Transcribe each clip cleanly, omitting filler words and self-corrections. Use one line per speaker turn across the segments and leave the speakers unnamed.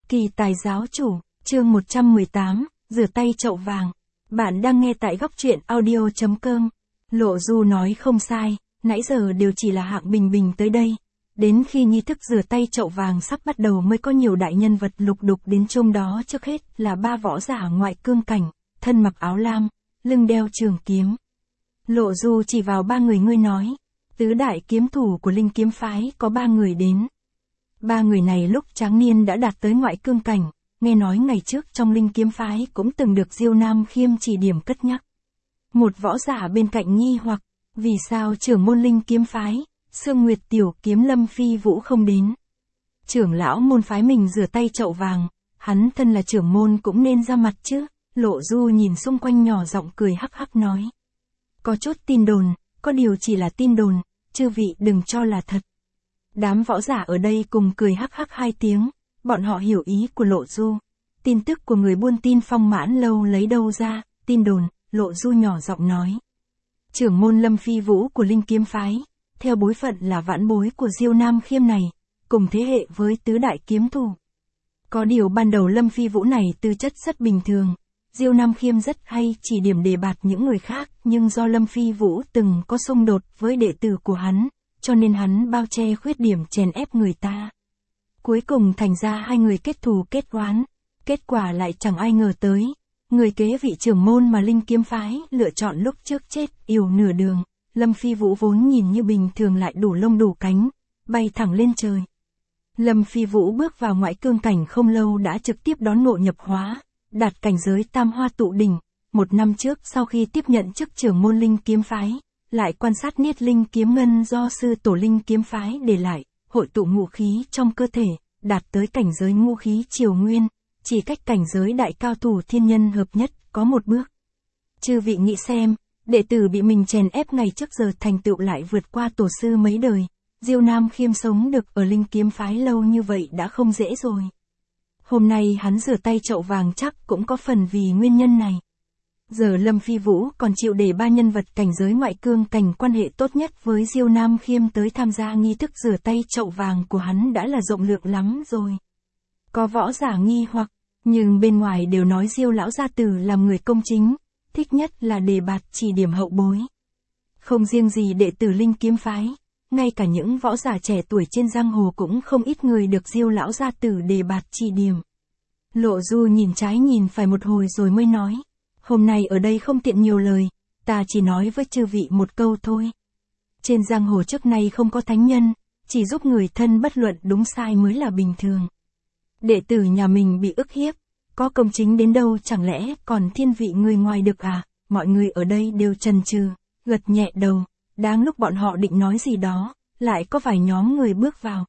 Kỳ tài giáo chủ, chương 118, rửa tay chậu vàng. Bạn đang nghe tại góc truyện audio.com. Lộ Du nói không sai, nãy giờ đều chỉ là hạng bình bình tới đây. Đến khi nghi thức rửa tay chậu vàng sắp bắt đầu mới có nhiều đại nhân vật lục đục đến trong đó, trước hết là ba võ giả ngoại cương cảnh, thân mặc áo lam, lưng đeo trường kiếm. Lộ Du chỉ vào ba người ngươi nói, tứ đại kiếm thủ của Linh kiếm phái có ba người đến. Ba người này lúc tráng niên đã đạt tới ngoại cương cảnh, nghe nói ngày trước trong Linh kiếm phái cũng từng được Diêu Nam Khiêm chỉ điểm cất nhắc. Một võ giả bên cạnh nghi hoặc, vì sao trưởng môn Linh kiếm phái, Sương Nguyệt tiểu kiếm Lâm Phi Vũ không đến? Trưởng lão môn phái mình rửa tay chậu vàng, hắn thân là trưởng môn cũng nên ra mặt chứ. Lộ Du nhìn xung quanh nhỏ giọng cười hắc hắc nói. Có chút tin đồn, có điều chỉ là tin đồn, chư vị đừng cho là thật. Đám võ giả ở đây cùng cười hắc hắc hai tiếng, bọn họ hiểu ý của Lộ Du. Tin tức của người buôn tin Phong Mãn Lâu lấy đâu ra, tin đồn, Lộ Du nhỏ giọng nói. Trưởng môn Lâm Phi Vũ của Linh kiếm phái, theo bối phận là vãn bối của Diêu Nam Khiêm này, cùng thế hệ với tứ đại kiếm thủ. Có điều ban đầu Lâm Phi Vũ này tư chất rất bình thường, Diêu Nam Khiêm rất hay chỉ điểm đề bạt những người khác, nhưng do Lâm Phi Vũ từng có xung đột với đệ tử của hắn, cho nên hắn bao che khuyết điểm chèn ép người ta. Cuối cùng thành ra hai người kết thù kết oán, kết quả lại chẳng ai ngờ tới, người kế vị trưởng môn mà Linh kiếm phái lựa chọn lúc trước chết yểu nửa đường. Lâm Phi Vũ vốn nhìn như bình thường lại đủ lông đủ cánh, bay thẳng lên trời. Lâm Phi Vũ bước vào ngoại cương cảnh không lâu đã trực tiếp đón ngộ nhập hóa, đạt cảnh giới tam hoa tụ đỉnh. Một năm trước sau khi tiếp nhận chức trưởng môn Linh kiếm phái, lại quan sát niết linh kiếm ngân do sư tổ Linh kiếm phái để lại, hội tụ ngũ khí trong cơ thể, đạt tới cảnh giới ngũ khí triều nguyên, chỉ cách cảnh giới đại cao thủ thiên nhân hợp nhất có một bước. Chư vị nghĩ xem, đệ tử bị mình chèn ép ngày trước giờ thành tựu lại vượt qua tổ sư mấy đời. Diêu Nam Khiêm sống được ở Linh kiếm phái lâu như vậy đã không dễ rồi. Hôm nay hắn rửa tay chậu vàng chắc cũng có phần vì nguyên nhân này. Giờ Lâm Phi Vũ còn chịu để ba nhân vật cảnh giới ngoại cương cảnh quan hệ tốt nhất với Diêu Nam Khiêm tới tham gia nghi thức rửa tay chậu vàng của hắn đã là rộng lượng lắm rồi. Có võ giả nghi hoặc, nhưng bên ngoài đều nói Diêu lão gia tử làm người công chính, thích nhất là đề bạt chỉ điểm hậu bối. Không riêng gì đệ tử Linh kiếm phái, ngay cả những võ giả trẻ tuổi trên giang hồ cũng không ít người được Diêu lão gia tử đề bạt chỉ điểm. Lộ Du nhìn trái nhìn phải một hồi rồi mới nói, hôm nay ở đây không tiện nhiều lời, ta chỉ nói với chư vị một câu thôi. Trên giang hồ trước nay không có thánh nhân, chỉ giúp người thân bất luận đúng sai mới là bình thường. Đệ tử nhà mình bị ức hiếp, có công chính đến đâu chẳng lẽ còn thiên vị người ngoài được à? Mọi người ở đây đều chần chừ, gật nhẹ đầu, đáng lúc bọn họ định nói gì đó, lại có vài nhóm người bước vào.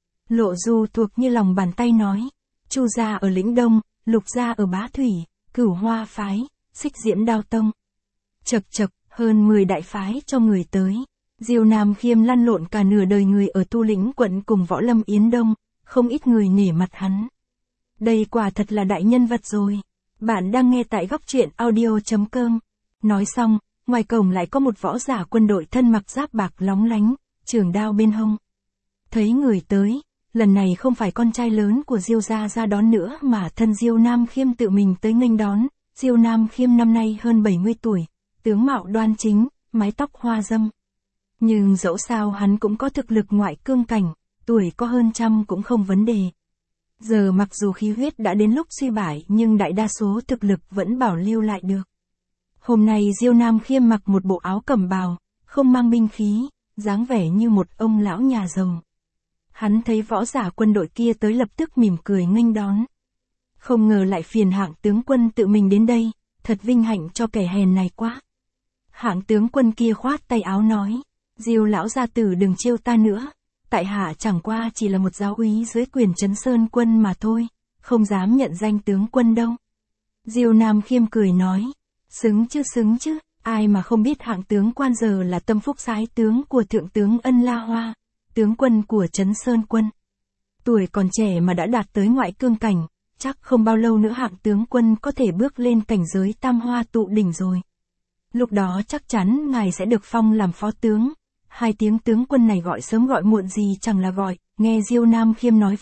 Lộ Du thuộc như lòng bàn tay nói, Chu gia ở Lĩnh Đông, Lục gia ở Bá Thủy, Cửu Hoa phái, Xích Diễm Đao Tông. Chật chật, hơn 10 đại phái cho người tới. Diêu Nam Khiêm lăn lộn cả nửa đời người ở Tu Lĩnh quận cùng Võ Lâm Yến Đông, không ít người nể mặt hắn. Đây quả thật là đại nhân vật rồi. Bạn đang nghe tại góc truyện audio.com. Nói xong, ngoài cổng lại có một võ giả quân đội thân mặc giáp bạc lóng lánh, trường đao bên hông. Thấy người tới, lần này không phải con trai lớn của Diêu gia ra đón nữa mà thân Diêu Nam Khiêm tự mình tới nghênh đón. Diêu Nam Khiêm năm nay hơn 70 tuổi, tướng mạo đoan chính, mái tóc hoa dâm. Nhưng dẫu sao hắn cũng có thực lực ngoại cương cảnh, tuổi có hơn trăm cũng không vấn đề. Giờ mặc dù khí huyết đã đến lúc suy bại nhưng đại đa số thực lực vẫn bảo lưu lại được. Hôm nay Diêu Nam Khiêm mặc một bộ áo cẩm bào, không mang binh khí, dáng vẻ như một ông lão nhà giàu. Hắn thấy võ giả quân đội kia tới lập tức mỉm cười nghênh đón. Không ngờ lại phiền hạng tướng quân tự mình đến đây, thật vinh hạnh cho kẻ hèn này quá. Hạng tướng quân kia khoát tay áo nói, Diêu lão gia tử đừng trêu ta nữa, tại hạ chẳng qua chỉ là một giáo úy dưới quyền Trấn Sơn quân mà thôi, không dám nhận danh tướng quân đâu. Diêu Nam Khiêm cười nói, xứng chứ, ai mà không biết hạng tướng quan giờ là tâm phúc sái tướng của thượng tướng Ân La Hoa, tướng quân của Trấn Sơn quân. Tuổi còn trẻ mà đã đạt tới ngoại cương cảnh, chắc không bao lâu nữa hạng tướng quân có thể bước lên cảnh giới tam hoa tụ đỉnh rồi. Lúc đó chắc chắn ngài sẽ được phong làm phó tướng. Hai tiếng tướng quân này gọi sớm gọi muộn gì chẳng là gọi. Nghe Diêu Nam Khiêm nói vậy,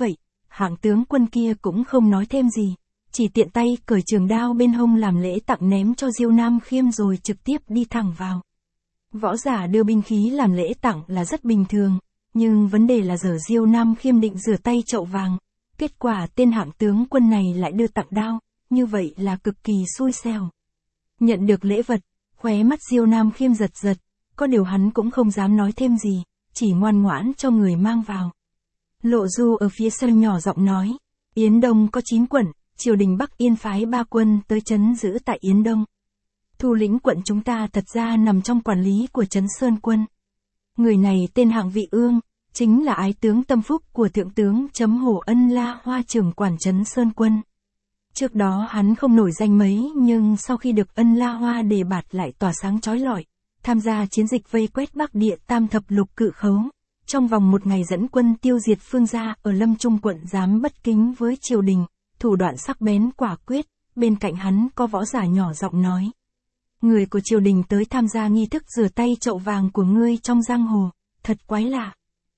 hạng tướng quân kia cũng không nói thêm gì, chỉ tiện tay cởi trường đao bên hông làm lễ tặng ném cho Diêu Nam Khiêm rồi trực tiếp đi thẳng vào. Võ giả đưa binh khí làm lễ tặng là rất bình thường, nhưng vấn đề là giờ Diêu Nam Khiêm định rửa tay chậu vàng, kết quả tên hạng tướng quân này lại đưa tặng đao, như vậy là cực kỳ xui xẻo. Nhận được lễ vật, khóe mắt Diêu Nam Khiêm giật giật, có điều hắn cũng không dám nói thêm gì, chỉ ngoan ngoãn cho người mang vào. Lộ Du ở phía sau nhỏ giọng nói, Yến Đông có 9 quận, triều đình Bắc Yên phái 3 quân tới trấn giữ tại Yến Đông. Thủ lĩnh quận chúng ta thật ra nằm trong quản lý của trấn Sơn Quân. Người này tên Hạng Vị Ương, chính là ái tướng tâm phúc của thượng tướng Hồ Ân La Hoa trưởng quản trấn Sơn Quân. Trước đó hắn không nổi danh mấy nhưng sau khi được Ân La Hoa đề bạt lại tỏa sáng chói lọi, tham gia chiến dịch vây quét Bắc Địa Tam Thập Lục Cự Khấu. Trong vòng một ngày dẫn quân tiêu diệt Phương gia ở Lâm Trung quận dám bất kính với triều đình, thủ đoạn sắc bén quả quyết, bên cạnh hắn có võ giả nhỏ giọng nói. Người của triều đình tới tham gia nghi thức rửa tay chậu vàng của ngươi trong giang hồ, thật quái lạ.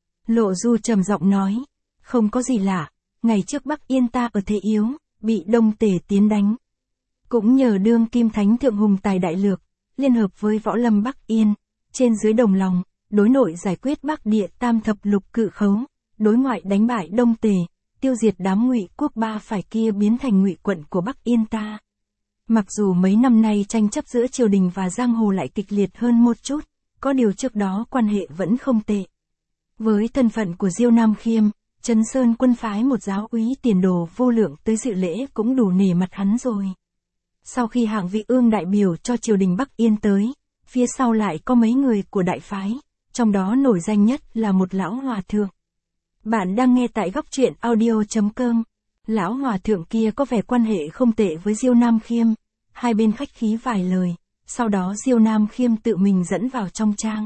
Lộ Du trầm giọng nói, không có gì lạ, ngày trước Bắc Yên ta ở thế yếu, bị Đông Tề tiến đánh. Cũng nhờ đương kim thánh thượng hùng tài đại lược, liên hợp với võ lâm Bắc Yên, trên dưới đồng lòng, đối nội giải quyết Bắc Địa Tam Thập Lục Cự Khấu, đối ngoại đánh bại Đông Tề, tiêu diệt đám Ngụy quốc ba phải kia biến thành Ngụy quận của Bắc Yên ta. Mặc dù mấy năm nay tranh chấp giữa triều đình và giang hồ lại kịch liệt hơn một chút, có điều trước đó quan hệ vẫn không tệ. Với thân phận của Diêu Nam Khiêm, Trấn Sơn Quân phái một giáo úy tiền đồ vô lượng tới dự lễ cũng đủ nể mặt hắn rồi. Sau khi Hạng Vị Ương đại biểu cho triều đình Bắc Yên tới, phía sau lại có mấy người của đại phái, trong đó nổi danh nhất là một lão hòa thượng. Bạn đang nghe tại góc truyện audio.com. Lão hòa thượng kia có vẻ quan hệ không tệ với Diêu Nam Khiêm, hai bên khách khí vài lời, sau đó Diêu Nam Khiêm tự mình dẫn vào trong trang.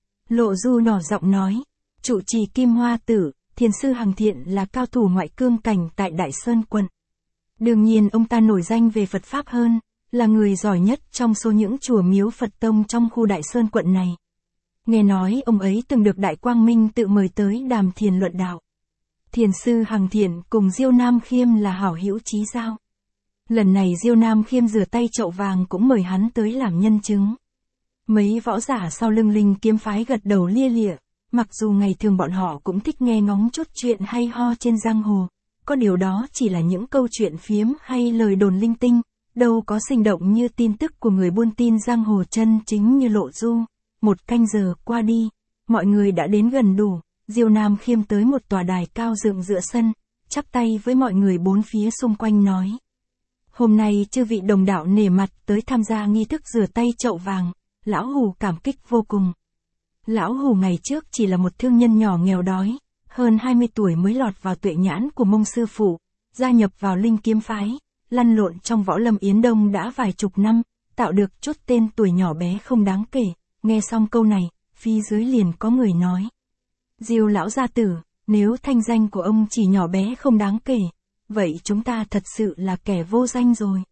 Lộ Du nhỏ giọng nói, trụ trì Kim Hoa Tử, thiền sư Hằng Thiện là cao thủ ngoại cương cảnh tại Đại Sơn quận. Đương nhiên ông ta nổi danh về Phật Pháp hơn, là người giỏi nhất trong số những chùa miếu Phật tông trong khu Đại Sơn quận này. Nghe nói ông ấy từng được Đại Quang Minh tự mời tới đàm thiền luận đạo. Thiền sư Hằng Thiện cùng Diêu Nam Khiêm là hảo hữu chí giao. Lần này Diêu Nam Khiêm rửa tay chậu vàng cũng mời hắn tới làm nhân chứng. Mấy võ giả sau lưng Linh Kiếm phái gật đầu lia lịa, mặc dù ngày thường bọn họ cũng thích nghe ngóng chút chuyện hay ho trên giang hồ, có điều đó chỉ là những câu chuyện phiếm hay lời đồn linh tinh, đâu có sinh động như tin tức của người buôn tin giang hồ chân chính như Lộ Du. 1 canh giờ qua đi, mọi người đã đến gần đủ, Diêu Nam Khiêm tới một tòa đài cao dựng giữa sân, chắp tay với mọi người bốn phía xung quanh nói. Hôm nay chư vị đồng đạo nể mặt tới tham gia nghi thức rửa tay chậu vàng, lão hù cảm kích vô cùng. Lão hù ngày trước chỉ là một thương nhân nhỏ nghèo đói, hơn 20 tuổi mới lọt vào tuệ nhãn của Mông sư phụ, gia nhập vào Linh Kiếm phái, lăn lộn trong võ lâm Yến Đông đã vài chục năm, tạo được chút tên tuổi nhỏ bé không đáng kể. Nghe xong câu này, phía dưới liền có người nói. Diêu lão gia tử, nếu thanh danh của ông chỉ nhỏ bé không đáng kể, vậy chúng ta thật sự là kẻ vô danh rồi.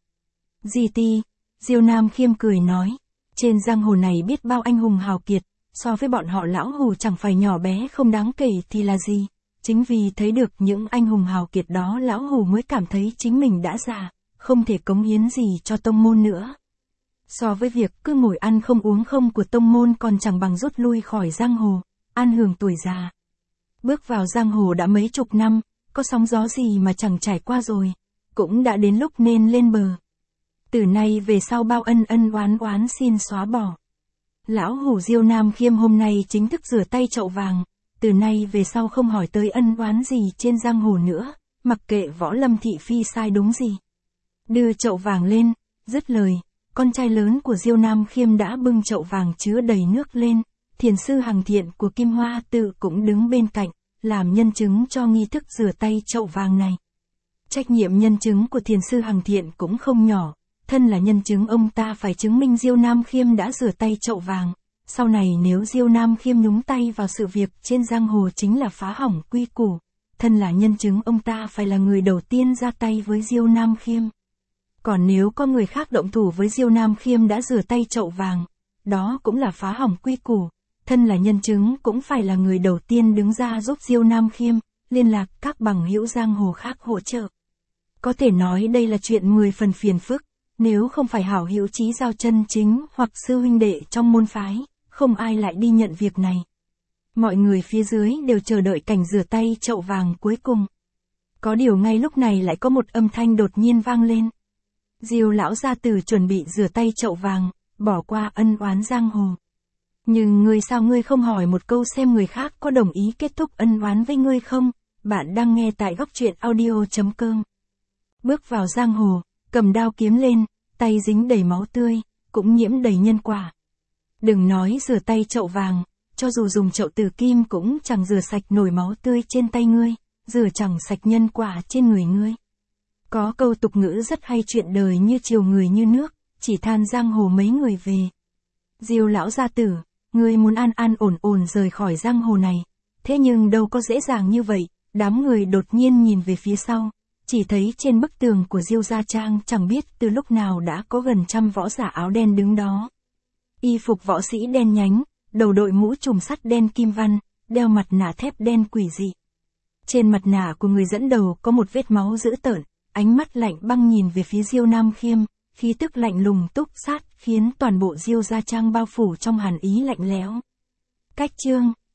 Ti, Diêu Nam Khiêm cười nói, trên giang hồ này biết bao anh hùng hào kiệt, so với bọn họ lão hù chẳng phải nhỏ bé không đáng kể thì là gì. Chính vì thấy được những anh hùng hào kiệt đó lão hù mới cảm thấy chính mình đã già, không thể cống hiến gì cho tông môn nữa. So với việc cứ ngồi ăn không uống không của tông môn còn chẳng bằng rút lui khỏi giang hồ, an hưởng tuổi già. Bước vào giang hồ đã mấy chục năm, có sóng gió gì mà chẳng trải qua rồi, cũng đã đến lúc nên lên bờ. Từ nay về sau bao ân oán xin xóa bỏ. Lão hủ Diêu Nam Khiêm hôm nay chính thức rửa tay chậu vàng, từ nay về sau không hỏi tới ân oán gì trên giang hồ nữa, mặc kệ võ lâm thị phi sai đúng gì. Đưa chậu vàng lên, dứt lời. Con trai lớn của Diêu Nam Khiêm đã bưng chậu vàng chứa đầy nước lên, thiền sư Hằng Thiện của Kim Hoa Tự cũng đứng bên cạnh, làm nhân chứng cho nghi thức rửa tay chậu vàng này. Trách nhiệm nhân chứng của thiền sư Hằng Thiện cũng không nhỏ, thân là nhân chứng ông ta phải chứng minh Diêu Nam Khiêm đã rửa tay chậu vàng, sau này nếu Diêu Nam Khiêm nhúng tay vào sự việc trên giang hồ chính là phá hỏng quy củ, thân là nhân chứng ông ta phải là người đầu tiên ra tay với Diêu Nam Khiêm. Còn nếu có người khác động thủ với Diêu Nam Khiêm đã rửa tay chậu vàng, đó cũng là phá hỏng quy củ, thân là nhân chứng cũng phải là người đầu tiên đứng ra giúp Diêu Nam Khiêm, liên lạc các bằng hữu giang hồ khác hỗ trợ. Có thể nói đây là chuyện 10 phần phiền phức, nếu không phải hảo hữu chí giao chân chính hoặc sư huynh đệ trong môn phái, không ai lại đi nhận việc này. Mọi người phía dưới đều chờ đợi cảnh rửa tay chậu vàng cuối cùng. Có điều ngay lúc này lại có một âm thanh đột nhiên vang lên. Diêu lão gia tử chuẩn bị rửa tay chậu vàng, bỏ qua ân oán giang hồ. Nhưng ngươi sao ngươi không hỏi một câu xem người khác có đồng ý kết thúc ân oán với ngươi không? Bạn đang nghe tại góc truyện audio.com. Bước vào giang hồ, cầm đao kiếm lên, tay dính đầy máu tươi, cũng nhiễm đầy nhân quả. Đừng nói rửa tay chậu vàng, cho dù dùng chậu tử kim cũng chẳng rửa sạch nổi máu tươi trên tay ngươi, rửa chẳng sạch nhân quả trên người ngươi. Có câu tục ngữ rất hay, chuyện đời như chiều người như nước, chỉ than giang hồ mấy người về. Diêu lão gia tử, ngươi muốn an an ổn ổn rời khỏi giang hồ này, thế nhưng đâu có dễ dàng như vậy. Đám người đột nhiên nhìn về phía sau, chỉ thấy trên bức tường của Diêu gia trang chẳng biết từ lúc nào đã có gần 100 võ giả áo đen đứng đó. Y phục võ sĩ đen nhánh, đầu đội mũ trùm sắt đen kim văn, đeo mặt nạ thép đen quỷ dị. Trên mặt nạ của người dẫn đầu có một vết máu dữ tợn, ánh mắt lạnh băng nhìn về phía Diêu Nam Khiêm, khí tức lạnh lùng túc sát khiến toàn bộ Diêu gia trang bao phủ trong hàn ý lạnh lẽo. Cách chương